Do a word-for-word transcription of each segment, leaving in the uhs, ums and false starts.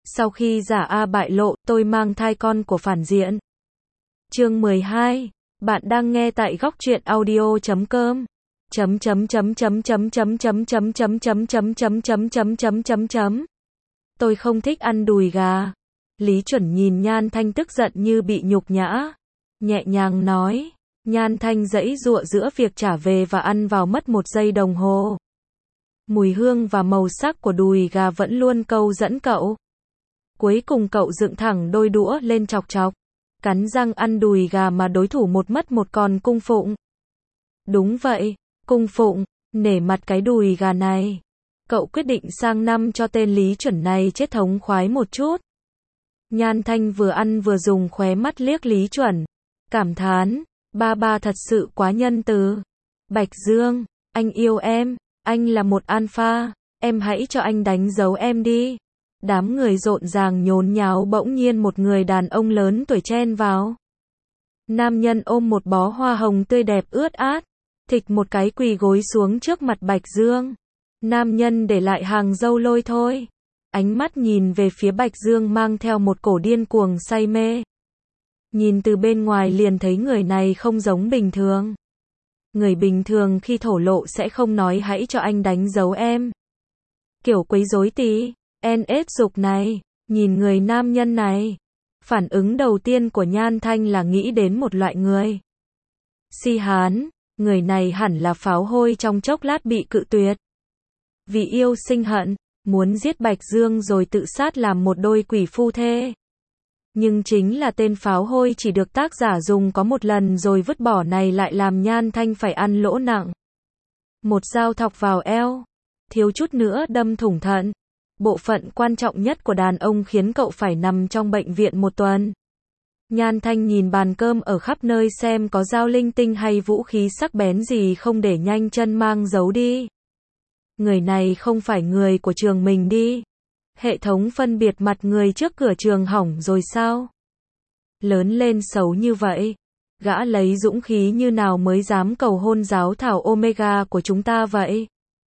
Sau khi giả A bại lộ, tôi mang thai con của phản diện. Chương mười hai. Bạn đang nghe tại góc truyện audio chấm com. Chấm chấm chấm chấm chấm chấm chấm chấm chấm chấm chấm chấm chấm chấm chấm chấm chấm. Tôi không thích ăn đùi gà. Lý Chuẩn nhìn Nhan Thanh tức giận như bị nhục nhã, nhẹ nhàng nói. Nhan Thanh giãy giụa giữa việc trả về và ăn vào mất một giây đồng hồ. Mùi hương và màu sắc của đùi gà vẫn luôn câu dẫn cậu. Cuối cùng cậu dựng thẳng đôi đũa lên chọc chọc, cắn răng ăn đùi gà mà đối thủ một mất một còn cung phụng. Đúng vậy, cung phụng, nể mặt cái đùi gà này. Cậu quyết định sang năm cho tên Lý Chuẩn này chết thống khoái một chút. Nhan Thanh vừa ăn vừa dùng khóe mắt liếc Lý Chuẩn, cảm thán, ba ba thật sự quá nhân từ. Bạch Dương, anh yêu em, anh là một alpha, em hãy cho anh đánh dấu em đi. Đám người rộn ràng nhốn nháo, bỗng nhiên một người đàn ông lớn tuổi chen vào. Nam nhân ôm một bó hoa hồng tươi đẹp ướt át, thịch một cái quỳ gối xuống trước mặt Bạch Dương. Nam nhân để lại hàng râu lôi thôi, ánh mắt nhìn về phía Bạch Dương mang theo một cổ điên cuồng say mê. Nhìn từ bên ngoài liền thấy người này không giống bình thường. Người bình thường khi thổ lộ sẽ không nói hãy cho anh đánh dấu em. Kiểu quấy rối tí, en ết dục này, nhìn người nam nhân này. Phản ứng đầu tiên của Nhan Thanh là nghĩ đến một loại người. Si hán, người này hẳn là pháo hôi trong chốc lát bị cự tuyệt. Vì yêu sinh hận, muốn giết Bạch Dương rồi tự sát làm một đôi quỷ phu thê. Nhưng chính là tên pháo hôi chỉ được tác giả dùng có một lần rồi vứt bỏ này lại làm Nhan Thanh phải ăn lỗ nặng. Một dao thọc vào eo, thiếu chút nữa đâm thủng thận. Bộ phận quan trọng nhất của đàn ông khiến cậu phải nằm trong bệnh viện một tuần. Nhan Thanh nhìn bàn cơm ở khắp nơi xem có dao linh tinh hay vũ khí sắc bén gì không để nhanh chân mang giấu đi. Người này không phải người của trường mình đi. Hệ thống phân biệt mặt người trước cửa trường hỏng rồi sao? Lớn lên xấu như vậy, gã lấy dũng khí như nào mới dám cầu hôn giáo thảo Omega của chúng ta vậy?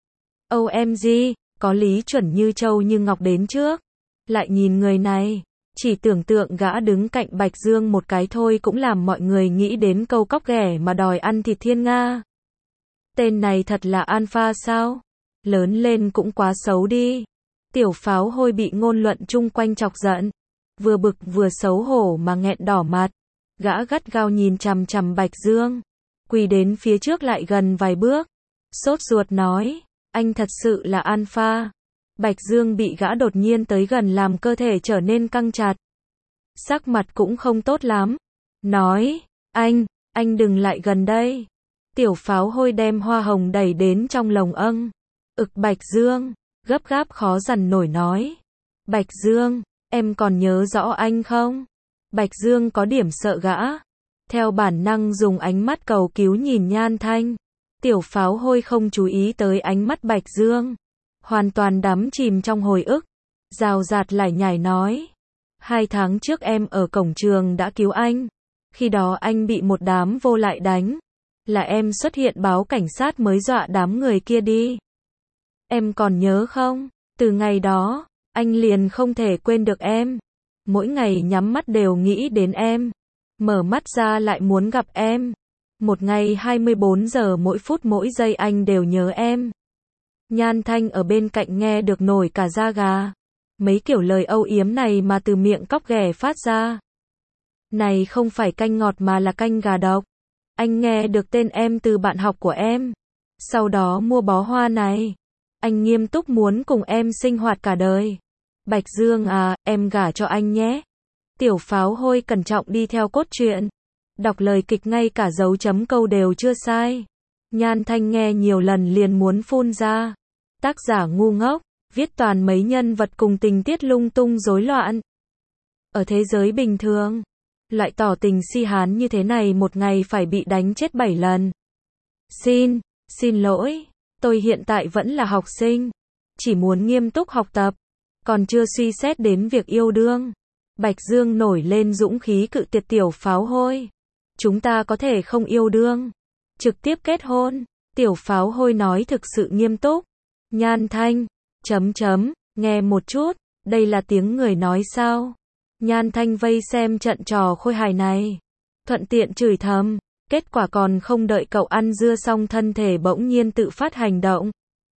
ô em giê, có Lý Chuẩn như châu như ngọc đến trước. Lại nhìn người này, chỉ tưởng tượng gã đứng cạnh Bạch Dương một cái thôi cũng làm mọi người nghĩ đến câu cóc ghẻ mà đòi ăn thịt thiên nga. Tên này thật là alpha sao? Lớn lên cũng quá xấu đi. Tiểu pháo hôi bị ngôn luận chung quanh chọc giận, vừa bực vừa xấu hổ mà nghẹn đỏ mặt. Gã gắt gao nhìn chằm chằm Bạch Dương, quỳ đến phía trước lại gần vài bước, sốt ruột nói, anh thật sự là alpha. Bạch Dương bị gã đột nhiên tới gần làm cơ thể trở nên căng chặt. Sắc mặt cũng không tốt lắm. Nói, anh, anh đừng lại gần đây. Tiểu pháo hôi đem hoa hồng đẩy đến trong lồng âng. Ực Bạch Dương, gấp gáp khó dằn nổi nói. Bạch Dương, em còn nhớ rõ anh không? Bạch Dương có điểm sợ gã. Theo bản năng dùng ánh mắt cầu cứu nhìn Nhan Thanh. Tiểu pháo hôi không chú ý tới ánh mắt Bạch Dương. Hoàn toàn đắm chìm trong hồi ức. Rào rạt lải nhải nói. Hai tháng trước em ở cổng trường đã cứu anh. Khi đó anh bị một đám vô lại đánh. Là em xuất hiện báo cảnh sát mới dọa đám người kia đi. Em còn nhớ không? Từ ngày đó, anh liền không thể quên được em. Mỗi ngày nhắm mắt đều nghĩ đến em. Mở mắt ra lại muốn gặp em. Một ngày hai mươi bốn giờ mỗi phút mỗi giây anh đều nhớ em. Nhan Thanh ở bên cạnh nghe được nổi cả da gà. Mấy kiểu lời âu yếm này mà từ miệng cóc ghẻ phát ra. Này không phải canh ngọt mà là canh gà độc. Anh nghe được tên em từ bạn học của em. Sau đó mua bó hoa này. Anh nghiêm túc muốn cùng em sinh hoạt cả đời. Bạch Dương à, em gả cho anh nhé. Tiểu pháo hôi cẩn trọng đi theo cốt truyện. Đọc lời kịch ngay cả dấu chấm câu đều chưa sai. Nhan Thanh nghe nhiều lần liền muốn phun ra. Tác giả ngu ngốc, viết toàn mấy nhân vật cùng tình tiết lung tung rối loạn. Ở thế giới bình thường, loại tỏ tình si hán như thế này một ngày phải bị đánh chết bảy lần. Xin, xin lỗi, tôi hiện tại vẫn là học sinh, chỉ muốn nghiêm túc học tập, còn chưa suy xét đến việc yêu đương. Bạch Dương nổi lên dũng khí cự tuyệt tiểu pháo hôi. Chúng ta có thể không yêu đương, trực tiếp kết hôn. Tiểu pháo hôi nói thực sự nghiêm túc. Nhan Thanh, chấm chấm, nghe một chút, Đây là tiếng người nói sao? Nhan Thanh vây xem trận trò khôi hài này. Thuận tiện chửi thầm. Kết quả còn không đợi cậu ăn dưa xong thân thể bỗng nhiên tự phát hành động.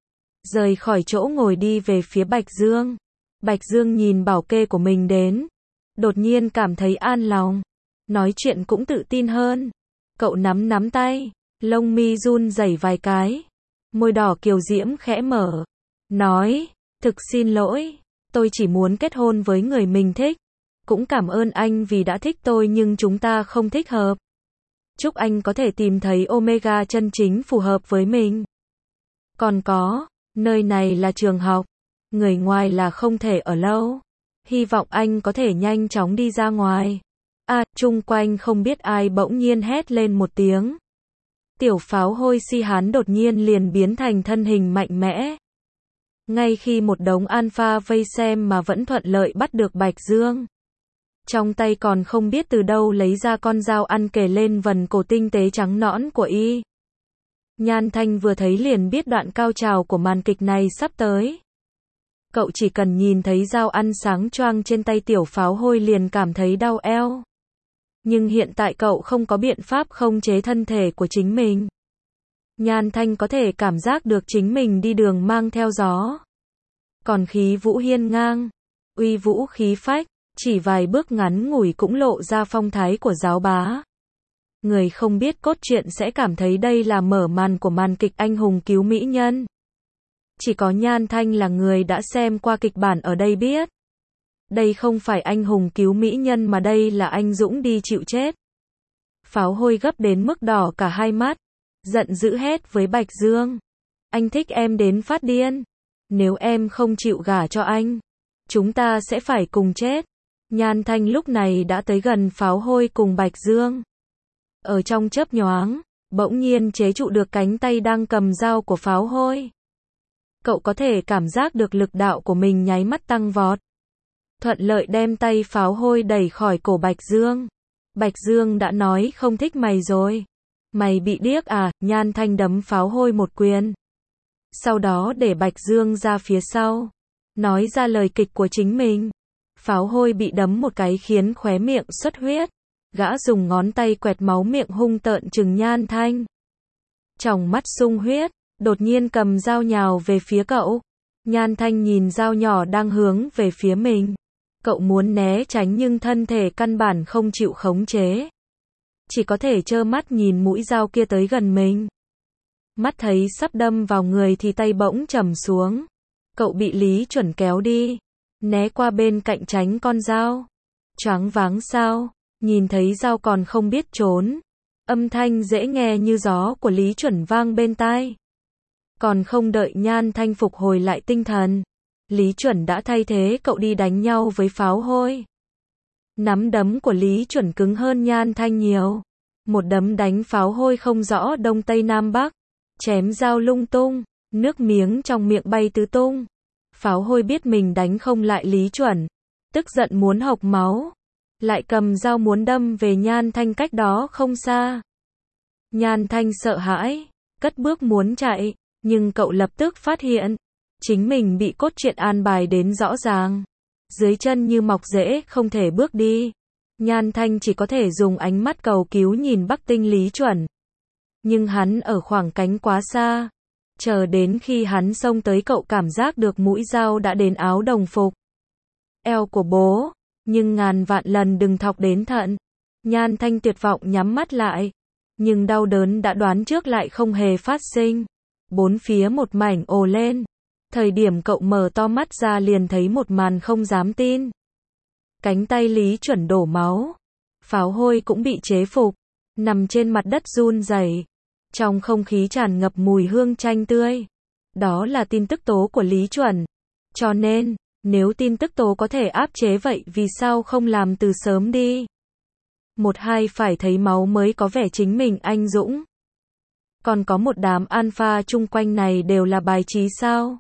Rời khỏi chỗ ngồi đi về phía Bạch Dương. Bạch Dương nhìn bảo kê của mình đến. Đột nhiên cảm thấy an lòng. Nói chuyện cũng tự tin hơn. Cậu nắm nắm tay. Lông mi run rẩy vài cái. Môi đỏ kiều diễm khẽ mở. Nói, thực xin lỗi. Tôi chỉ muốn kết hôn với người mình thích. Cũng cảm ơn anh vì đã thích tôi nhưng chúng ta không thích hợp. Chúc anh có thể tìm thấy Omega chân chính phù hợp với mình. Còn có, nơi này là trường học. Người ngoài là không thể ở lâu. Hy vọng anh có thể nhanh chóng đi ra ngoài. À, chung quanh không biết ai bỗng nhiên hét lên một tiếng. Tiểu pháo hôi si hán đột nhiên liền biến thành thân hình mạnh mẽ. Ngay khi một đống alpha vây xem mà vẫn thuận lợi bắt được Bạch Dương. Trong tay còn không biết từ đâu lấy ra con dao ăn kề lên vần cổ tinh tế trắng nõn của y. Nhan Thanh vừa thấy liền biết đoạn cao trào của màn kịch này sắp tới. Cậu chỉ cần nhìn thấy dao ăn sáng choang trên tay tiểu pháo hôi liền cảm thấy đau eo. Nhưng hiện tại cậu không có biện pháp khống chế thân thể của chính mình. Nhan Thanh có thể cảm giác được chính mình đi đường mang theo gió. Còn khí vũ hiên ngang, uy vũ khí phách, chỉ vài bước ngắn ngủi cũng lộ ra phong thái của giáo bá. Người không biết cốt truyện sẽ cảm thấy đây là mở màn của màn kịch anh hùng cứu mỹ nhân. Chỉ có Nhan Thanh là người đã xem qua kịch bản ở đây biết. Đây không phải anh hùng cứu mỹ nhân mà đây là anh dũng đi chịu chết. Pháo hôi gấp đến mức đỏ cả hai mắt. Giận dữ hét với Bạch Dương. Anh thích em đến phát điên. Nếu em không chịu gả cho anh, chúng ta sẽ phải cùng chết. Nhan Thanh lúc này đã tới gần pháo hôi cùng Bạch Dương. Ở trong chớp nhoáng, bỗng nhiên chế trụ được cánh tay đang cầm dao của pháo hôi. Cậu có thể cảm giác được lực đạo của mình nháy mắt tăng vọt. Thuận lợi đem tay pháo hôi đẩy khỏi cổ Bạch Dương. Bạch Dương đã nói không thích mày rồi. Mày bị điếc à? Nhan Thanh đấm pháo hôi một quyền. Sau đó để Bạch Dương ra phía sau. Nói ra lời kịch của chính mình. Pháo hôi bị đấm một cái khiến khóe miệng xuất huyết. Gã dùng ngón tay quẹt máu miệng hung tợn trừng Nhan Thanh. Tròng mắt sung huyết, đột nhiên cầm dao nhào về phía cậu. Nhan Thanh nhìn dao nhỏ đang hướng về phía mình. Cậu muốn né tránh nhưng thân thể căn bản không chịu khống chế. Chỉ có thể trơ mắt nhìn mũi dao kia tới gần mình. Mắt thấy sắp đâm vào người thì tay bỗng trầm xuống. Cậu bị Lý Chuẩn kéo đi. Né qua bên cạnh tránh con dao. Choáng váng sao? Nhìn thấy dao còn không biết trốn. Âm thanh dễ nghe như gió của Lý Chuẩn vang bên tai. Còn không đợi Nhan Thanh phục hồi lại tinh thần. Lý Chuẩn đã thay thế cậu đi đánh nhau với pháo hôi. Nắm đấm của Lý Chuẩn cứng hơn Nhan Thanh nhiều. Một đấm đánh pháo hôi không rõ đông tây nam bắc. Chém dao lung tung. Nước miếng trong miệng bay tứ tung. Pháo hôi biết mình đánh không lại Lý Chuẩn. Tức giận muốn hộc máu. Lại cầm dao muốn đâm về Nhan Thanh cách đó không xa. Nhan Thanh sợ hãi. Cất bước muốn chạy. Nhưng cậu lập tức phát hiện. Chính mình bị cốt truyện an bài đến rõ ràng. Dưới chân như mọc rễ không thể bước đi. Nhan Thanh chỉ có thể dùng ánh mắt cầu cứu nhìn Bắc Tinh Lý Chuẩn. Nhưng hắn ở khoảng cánh quá xa. Chờ đến khi hắn xông tới cậu cảm giác được mũi dao đã đến áo đồng phục. Eo của bố. Nhưng ngàn vạn lần đừng thọc đến thận. Nhan Thanh tuyệt vọng nhắm mắt lại. Nhưng đau đớn đã đoán trước lại không hề phát sinh. Bốn phía một mảnh ồ lên. Thời điểm cậu mở to mắt ra liền thấy một màn không dám tin. Cánh tay Lý Chuẩn đổ máu. Pháo hôi cũng bị chế phục. Nằm trên mặt đất run rẩy. Trong không khí tràn ngập mùi hương chanh tươi. Đó là tin tức tố của Lý Chuẩn. Cho nên, nếu tin tức tố có thể áp chế vậy vì sao không làm từ sớm đi? Một hai phải thấy máu mới có vẻ chính mình anh dũng. Còn có một đám alpha chung quanh này đều là bài trí sao?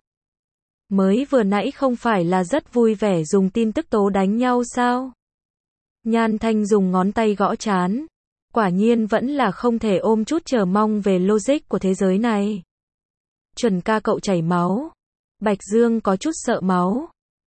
Mới vừa nãy không phải là rất vui vẻ dùng tin tức tố đánh nhau sao? Nhan Thanh dùng ngón tay gõ trán. Quả nhiên vẫn là không thể ôm chút chờ mong về logic của thế giới này. Chuẩn ca cậu chảy máu. Bạch Dương có chút sợ máu.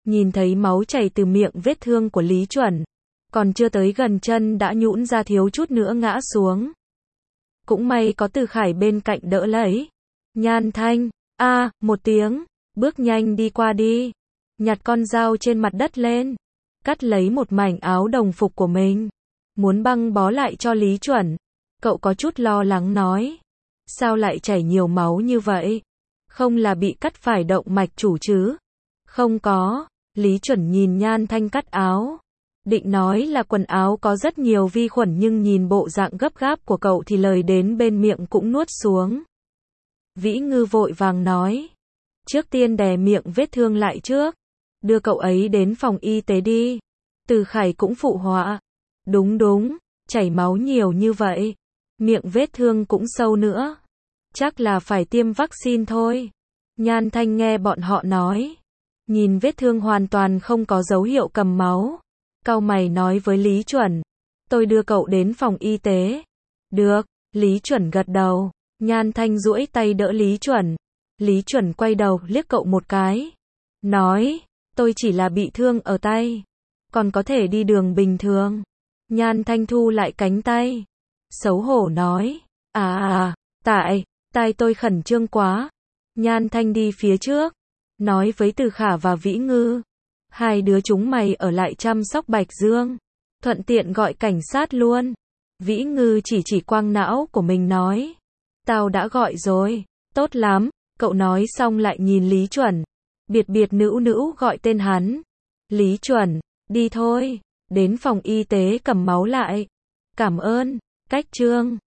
Nhìn thấy máu chảy từ miệng vết thương của Lý Chuẩn. Còn chưa tới gần chân đã nhũn ra thiếu chút nữa ngã xuống. Cũng may có Từ Khải bên cạnh đỡ lấy. Nhan Thanh, a, một tiếng, bước nhanh đi qua đi. Nhặt con dao trên mặt đất lên. Cắt lấy một mảnh áo đồng phục của mình. Muốn băng bó lại cho Lý Chuẩn. Cậu có chút lo lắng nói. Sao lại chảy nhiều máu như vậy? Không là bị cắt phải động mạch chủ chứ? Không có. Lý Chuẩn nhìn Nhan Thanh cắt áo. Định nói là quần áo có rất nhiều vi khuẩn nhưng nhìn bộ dạng gấp gáp của cậu thì lời đến bên miệng cũng nuốt xuống. Vĩ Ngư vội vàng nói. Trước tiên đè miệng vết thương lại trước. Đưa cậu ấy đến phòng y tế đi. Từ Khải cũng phụ họa. Đúng đúng, chảy máu nhiều như vậy. Miệng vết thương cũng sâu nữa. Chắc là phải tiêm vaccine thôi. Nhan Thanh nghe bọn họ nói. Nhìn vết thương hoàn toàn không có dấu hiệu cầm máu. Cau mày nói với Lý Chuẩn. Tôi đưa cậu đến phòng y tế. Được, Lý Chuẩn gật đầu. Nhan Thanh duỗi tay đỡ Lý Chuẩn. Lý Chuẩn quay đầu liếc cậu một cái. Nói, tôi chỉ là bị thương ở tay. Còn có thể đi đường bình thường. Nhan Thanh thu lại cánh tay. Xấu hổ nói. À à, tại, tai tôi khẩn trương quá. Nhan Thanh đi phía trước. Nói với Từ Khả và Vĩ Ngư. Hai đứa chúng mày ở lại chăm sóc Bạch Dương. Thuận tiện gọi cảnh sát luôn. Vĩ Ngư chỉ chỉ quang não của mình nói. Tao đã gọi rồi. Tốt lắm. Cậu nói xong lại nhìn Lý Chuẩn. Biệt biệt nữ nữ gọi tên hắn. Lý Chuẩn, đi thôi. Đến phòng y tế cầm máu lại. Cảm ơn. Cách Trương.